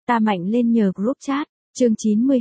ta mạnh lên nhờ group chat. Chương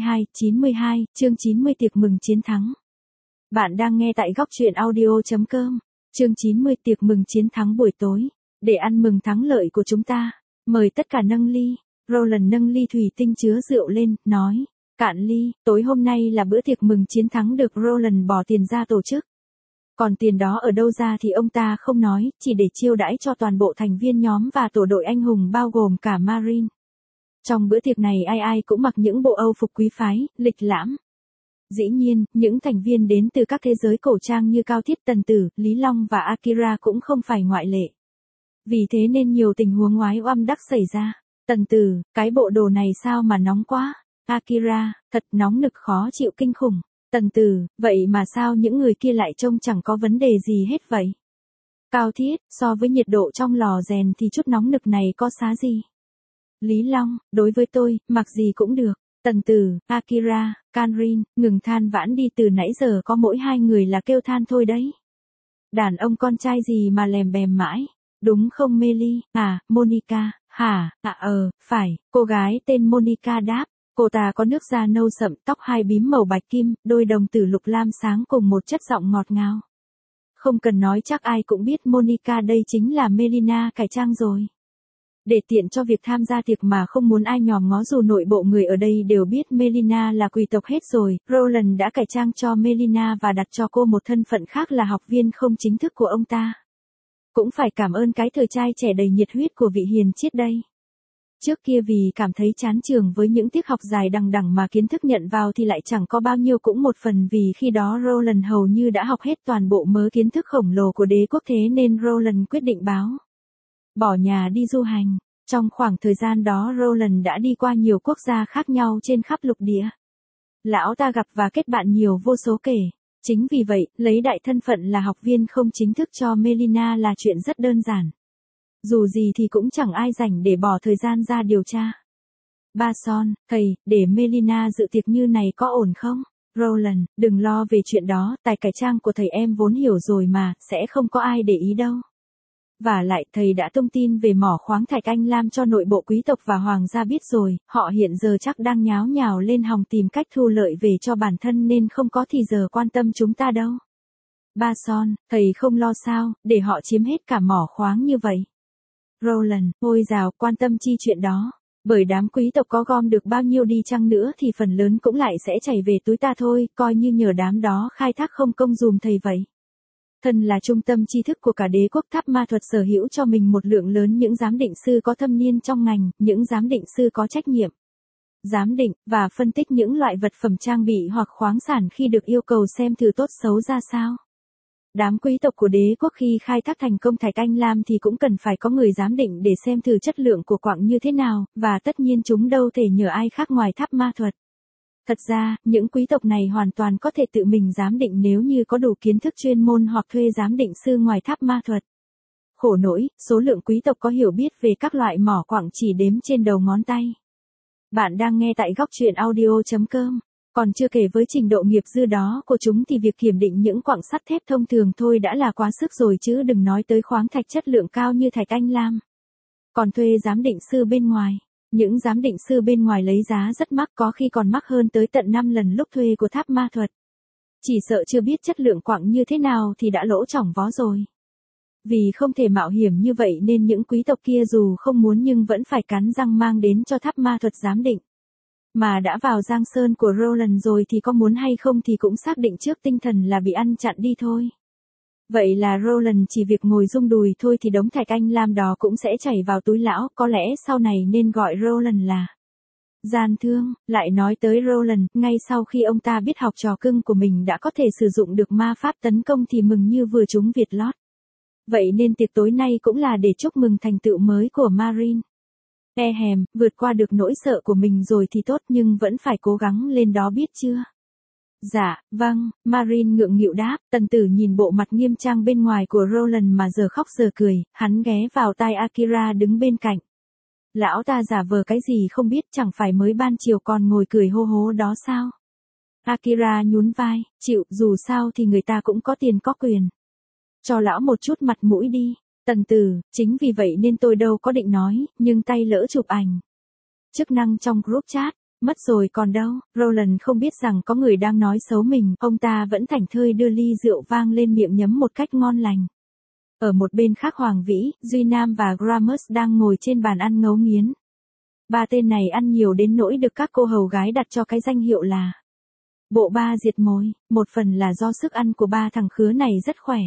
92, chương 90 tiệc mừng chiến thắng. Bạn đang nghe tại góc truyện audio.com. Chương 90 tiệc mừng chiến thắng buổi tối. Để ăn mừng thắng lợi của chúng ta, mời tất cả nâng ly. Roland nâng ly thủy tinh chứa rượu lên, nói, cạn ly, tối hôm nay là bữa tiệc mừng chiến thắng được Roland bỏ tiền ra tổ chức. Còn tiền đó ở đâu ra thì ông ta không nói, chỉ để chiêu đãi cho toàn bộ thành viên nhóm và tổ đội anh hùng bao gồm cả Marine. Trong bữa tiệc này ai cũng mặc những bộ âu phục quý phái, lịch lãm. Dĩ nhiên, những thành viên đến từ các thế giới cổ trang như Cao Thiết Tần Tử, Lý Long và Akira cũng không phải ngoại lệ. Vì thế nên nhiều tình huống oái oăm đắc xảy ra. Tần Tử, cái bộ đồ này sao mà nóng quá. Akira, thật nóng nực khó chịu kinh khủng. Tần Tử, vậy mà sao những người kia lại trông chẳng có vấn đề gì hết vậy? Cao Thiết, so với nhiệt độ trong lò rèn thì chút nóng nực này có xá gì? Lý Long, đối với tôi, mặc gì cũng được. Tần Tử, Akira, Kanrin, ngừng than vãn đi, từ nãy giờ có mỗi hai người là kêu than thôi đấy. Đàn ông con trai gì mà lèm bèm mãi, đúng không Meli? À, Monica, hả? Phải, cô gái tên Monica đáp. Cô ta có nước da nâu sậm, tóc hai bím màu bạch kim, đôi đồng tử lục lam sáng cùng một chất giọng ngọt ngào. Không cần nói chắc ai cũng biết Monica đây chính là Melina cải trang rồi. Để tiện cho việc tham gia tiệc mà không muốn ai nhòm ngó, dù nội bộ người ở đây đều biết Melina là quý tộc hết rồi, Roland đã cải trang cho Melina và đặt cho cô một thân phận khác là học viên không chính thức của ông ta. Cũng phải cảm ơn cái thời trai trẻ đầy nhiệt huyết của vị hiền triết đây. Trước kia vì cảm thấy chán trường với những tiết học dài đằng đẵng mà kiến thức nhận vào thì lại chẳng có bao nhiêu, cũng một phần vì khi đó Roland hầu như đã học hết toàn bộ mớ kiến thức khổng lồ của đế quốc, thế nên Roland quyết định bỏ nhà đi du hành. Trong khoảng thời gian đó Roland đã đi qua nhiều quốc gia khác nhau trên khắp lục địa. Lão ta gặp và kết bạn nhiều vô số kể. Chính vì vậy, lấy đại thân phận là học viên không chính thức cho Melina là chuyện rất đơn giản. Dù gì thì cũng chẳng ai rảnh để bỏ thời gian ra điều tra. Ba Son, thầy, để Melina dự tiệc như này có ổn không? Roland, đừng lo về chuyện đó, tài cải trang của thầy em vốn hiểu rồi mà, sẽ không có ai để ý đâu. Và lại thầy đã thông tin về mỏ khoáng thạch Anh Lam cho nội bộ quý tộc và hoàng gia biết rồi, họ hiện giờ chắc đang nháo nhào lên hòng tìm cách thu lợi về cho bản thân nên không có thì giờ quan tâm chúng ta đâu. Ba Son, thầy không lo sao, để họ chiếm hết cả mỏ khoáng như vậy. Roland, ôi dào, quan tâm chi chuyện đó. Bởi đám quý tộc có gom được bao nhiêu đi chăng nữa thì phần lớn cũng lại sẽ chảy về túi ta thôi, coi như nhờ đám đó khai thác không công dùm thầy vậy. Thân là trung tâm tri thức của cả đế quốc, Tháp Ma Thuật sở hữu cho mình một lượng lớn những giám định sư có thâm niên trong ngành, những giám định sư có trách nhiệm giám định và phân tích những loại vật phẩm trang bị hoặc khoáng sản khi được yêu cầu xem thử tốt xấu ra sao. Đám quý tộc của đế quốc khi khai thác thành công thạch Anh Lam thì cũng cần phải có người giám định để xem thử chất lượng của quặng như thế nào, và tất nhiên chúng đâu thể nhờ ai khác ngoài Tháp Ma Thuật. Thật ra, những quý tộc này hoàn toàn có thể tự mình giám định nếu như có đủ kiến thức chuyên môn hoặc thuê giám định sư ngoài Tháp Ma Thuật. Khổ nỗi, số lượng quý tộc có hiểu biết về các loại mỏ quặng chỉ đếm trên đầu ngón tay. Bạn đang nghe tại góc truyện audio.com. Còn chưa kể với trình độ nghiệp dư đó của chúng thì việc kiểm định những quặng sắt thép thông thường thôi đã là quá sức rồi, chứ đừng nói tới khoáng thạch chất lượng cao như thạch Anh Lam. Còn thuê giám định sư bên ngoài. Những giám định sư bên ngoài lấy giá rất mắc, có khi còn mắc hơn tới tận 5 lần lúc thuê của Tháp Ma Thuật. Chỉ sợ chưa biết chất lượng quặng như thế nào thì đã lỗ chỏng vó rồi. Vì không thể mạo hiểm như vậy nên những quý tộc kia dù không muốn nhưng vẫn phải cắn răng mang đến cho Tháp Ma Thuật giám định. Mà đã vào giang sơn của Roland rồi thì có muốn hay không thì cũng xác định trước tinh thần là bị ăn chặn đi thôi. Vậy là Roland chỉ việc ngồi rung đùi thôi thì đống thạch Anh Lam đó cũng sẽ chảy vào túi lão, có lẽ sau này nên gọi Roland là gian thương. Lại nói tới Roland, ngay sau khi ông ta biết học trò cưng của mình đã có thể sử dụng được ma pháp tấn công thì mừng như vừa trúng Việt lót. Vậy nên tiệc tối nay cũng là để chúc mừng thành tựu mới của Marine. Vượt qua được nỗi sợ của mình rồi thì tốt, nhưng vẫn phải cố gắng lên đó biết chưa? Dạ, vâng, Marine ngượng nghịu đáp. Tần Tử nhìn bộ mặt nghiêm trang bên ngoài của Roland mà giờ khóc giờ cười, hắn ghé vào tai Akira đứng bên cạnh. Lão ta giả vờ cái gì không biết, chẳng phải mới ban chiều còn ngồi cười hô hố đó sao? Akira nhún vai, chịu, dù sao thì người ta cũng có tiền có quyền. Cho lão một chút mặt mũi đi. Tần Tử, chính vì vậy nên tôi đâu có định nói, nhưng tay lỡ chụp ảnh. Chức năng trong group chat, mất rồi còn đâu, Roland không biết rằng có người đang nói xấu mình, ông ta vẫn thảnh thơi đưa ly rượu vang lên miệng nhấm một cách ngon lành. Ở một bên khác Hoàng Vĩ, Duy Nam và Gramus đang ngồi trên bàn ăn ngấu nghiến. Ba tên này ăn nhiều đến nỗi được các cô hầu gái đặt cho cái danh hiệu là bộ ba diệt mồi, một phần là do sức ăn của ba thằng khứa này rất khỏe.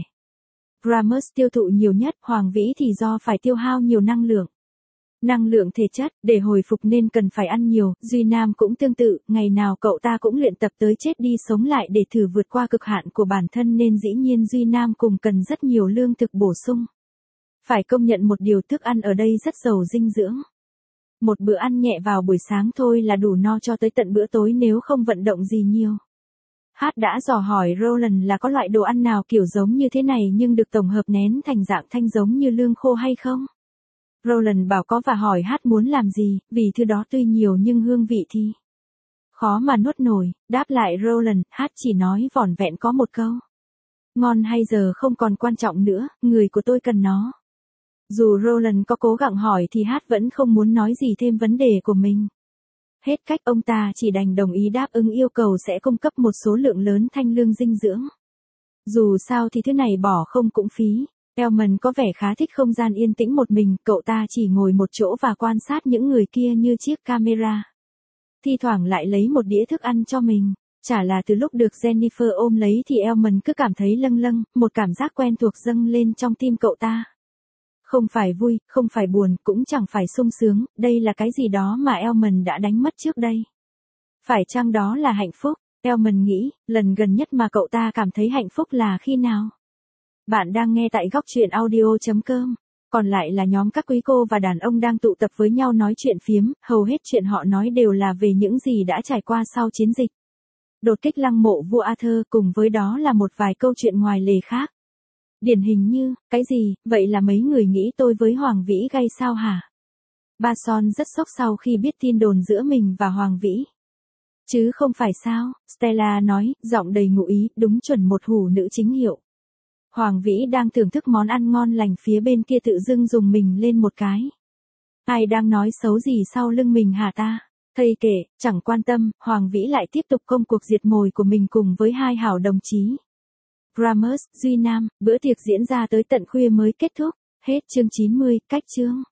Gramus tiêu thụ nhiều nhất, Hoàng Vĩ thì do phải tiêu hao nhiều năng lượng. Năng lượng thể chất, để hồi phục nên cần phải ăn nhiều, Duy Nam cũng tương tự, ngày nào cậu ta cũng luyện tập tới chết đi sống lại để thử vượt qua cực hạn của bản thân nên dĩ nhiên Duy Nam cùng cần rất nhiều lương thực bổ sung. Phải công nhận một điều, thức ăn ở đây rất giàu dinh dưỡng. Một bữa ăn nhẹ vào buổi sáng thôi là đủ no cho tới tận bữa tối nếu không vận động gì nhiều. Hát đã dò hỏi Roland là có loại đồ ăn nào kiểu giống như thế này nhưng được tổng hợp nén thành dạng thanh giống như lương khô hay không? Roland bảo có và hỏi Hát muốn làm gì, vì thứ đó tuy nhiều nhưng hương vị thì khó mà nuốt nổi. Đáp lại Roland, Hát chỉ nói vỏn vẹn có một câu. Ngon hay giờ không còn quan trọng nữa, người của tôi cần nó. Dù Roland có cố gắng hỏi thì Hát vẫn không muốn nói gì thêm vấn đề của mình. Hết cách, ông ta chỉ đành đồng ý đáp ứng yêu cầu sẽ cung cấp một số lượng lớn thanh lương dinh dưỡng. Dù sao thì thứ này bỏ không cũng phí. Elman có vẻ khá thích không gian yên tĩnh một mình, cậu ta chỉ ngồi một chỗ và quan sát những người kia như chiếc camera. Thi thoảng lại lấy một đĩa thức ăn cho mình. Chả là từ lúc được Jennifer ôm lấy thì Elman cứ cảm thấy lâng lâng, một cảm giác quen thuộc dâng lên trong tim cậu ta. Không phải vui, không phải buồn, cũng chẳng phải sung sướng, đây là cái gì đó mà Elman đã đánh mất trước đây. Phải chăng đó là hạnh phúc? Elman nghĩ, lần gần nhất mà cậu ta cảm thấy hạnh phúc là khi nào? Bạn đang nghe tại góc truyện audio.com. Còn lại là nhóm các quý cô và đàn ông đang tụ tập với nhau nói chuyện phiếm, hầu hết chuyện họ nói đều là về những gì đã trải qua sau chiến dịch. Đột kích lăng mộ vua Arthur, cùng với đó là một vài câu chuyện ngoài lề khác. Điển hình như, cái gì, vậy là mấy người nghĩ tôi với Hoàng Vĩ gay sao hả? Ba Son rất sốc sau khi biết tin đồn giữa mình và Hoàng Vĩ. Chứ không phải sao, Stella nói, giọng đầy ngụ ý, đúng chuẩn một hủ nữ chính hiệu. Hoàng Vĩ đang thưởng thức món ăn ngon lành, phía bên kia tự dưng dùng mình lên một cái. Ai đang nói xấu gì sau lưng mình hả ta? Thầy kể, chẳng quan tâm, Hoàng Vĩ lại tiếp tục công cuộc diệt mồi của mình cùng với hai hảo đồng chí. Gramus, Duy Nam, bữa tiệc diễn ra tới tận khuya mới kết thúc. Hết chương 90, cách chương.